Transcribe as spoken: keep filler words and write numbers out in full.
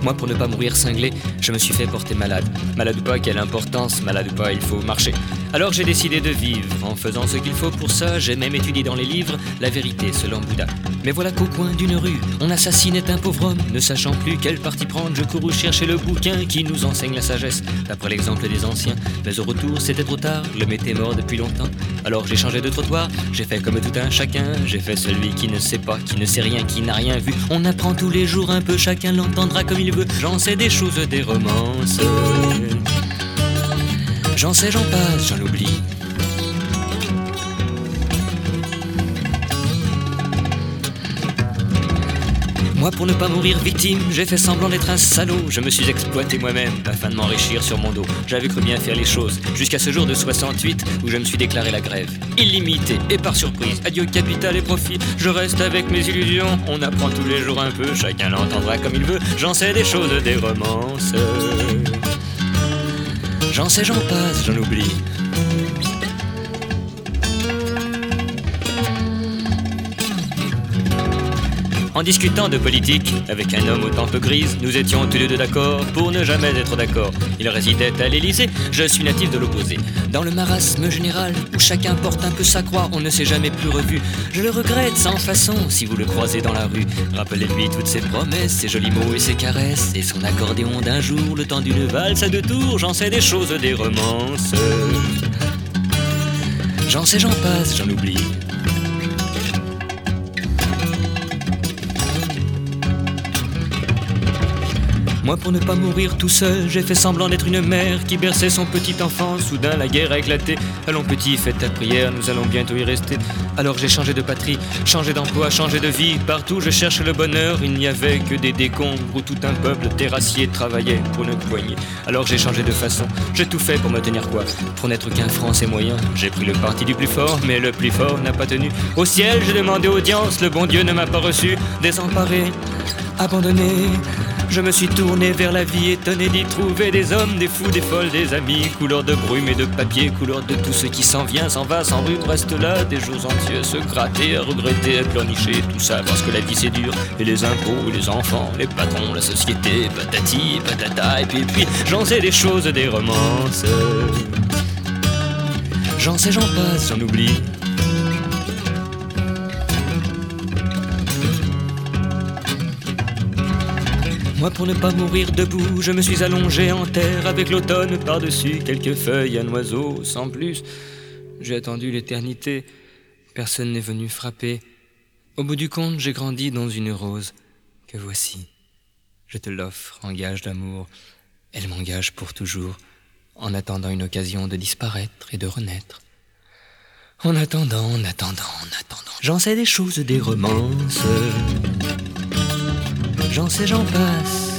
Moi, pour ne pas mourir cinglé, je me suis fait porter malade. Malade ou pas, quelle importance, malade ou pas, il faut marcher. Alors j'ai décidé de vivre, en faisant ce qu'il faut pour ça. J'ai même étudié dans les livres la vérité selon Bouddha. Mais voilà qu'au coin d'une rue, on assassinait un pauvre homme. Ne sachant plus quel parti prendre, je courus chercher le bouquin qui nous enseigne la sagesse, d'après l'exemple des anciens. Mais au retour, c'était trop tard, l'homme était mort depuis longtemps. Alors j'ai changé de trottoir, j'ai fait comme tout un chacun. J'ai fait celui qui ne sait pas, qui ne sait rien, qui n'a rien vu. On apprend tous les jours un peu, chacun l'entendra comme il veut. J'en sais des choses, des romances. J'en sais, j'en passe, j'en oublie. Moi, pour ne pas mourir victime, j'ai fait semblant d'être un salaud. Je me suis exploité moi-même afin de m'enrichir sur mon dos. J'avais cru bien faire les choses, jusqu'à ce jour de soixante-huit où je me suis déclaré la grève. Illimité et par surprise, adieu capital et profit. Je reste avec mes illusions, on apprend tous les jours un peu. Chacun l'entendra comme il veut, j'en sais des choses, des romances. J'en sais, j'en passe, j'en oublie. En discutant de politique avec un homme aux tempes grises, nous étions tous les deux d'accord pour ne jamais être d'accord. Il résidait à l'Élysée, je suis natif de l'opposé. Dans le marasme général, où chacun porte un peu sa croix, on ne s'est jamais plus revu. Je le regrette sans façon si vous le croisez dans la rue. Rappelez-lui toutes ses promesses, ses jolis mots et ses caresses, et son accordéon d'un jour, le temps d'une valse à deux tours. J'en sais des choses, des romances. J'en sais, j'en passe, j'en oublie. Moi, pour ne pas mourir tout seul, j'ai fait semblant d'être une mère qui berçait son petit enfant. Soudain, la guerre a éclaté. Allons petit, faites ta prière, nous allons bientôt y rester. Alors j'ai changé de patrie, changé d'emploi, changé de vie. Partout je cherche le bonheur, il n'y avait que des décombres où tout un peuple terrassier travaillait pour une poignée. Alors j'ai changé de façon, j'ai tout fait pour me tenir quoi. Pour n'être qu'un Français moyen, j'ai pris le parti du plus fort, mais le plus fort n'a pas tenu. Au ciel, j'ai demandé audience, le bon Dieu ne m'a pas reçu. Désemparé, abandonné, je me suis tourné vers la vie, étonné d'y trouver des hommes, des fous, des folles, des amis, couleur de brume et de papier, couleur de tout ce qui s'en vient, s'en va, s'en rue, reste là, des jours entiers à se gratter, à regretter, à pleurnicher, tout ça parce que la vie c'est dur, et les impôts, les enfants, les patrons, la société, patati, patata, et puis, et puis, j'en sais des choses, des romances. J'en sais, j'en passe, j'en oublie. Moi, pour ne pas mourir debout, je me suis allongé en terre avec l'automne par-dessus, quelques feuilles, un oiseau, sans plus. J'ai attendu l'éternité, personne n'est venu frapper. Au bout du compte, j'ai grandi dans une rose que voici. Je te l'offre en gage d'amour, elle m'engage pour toujours, en attendant une occasion de disparaître et de renaître. En attendant, en attendant, en attendant, j'en sais des choses, des romances. J'en sais, j'en passe,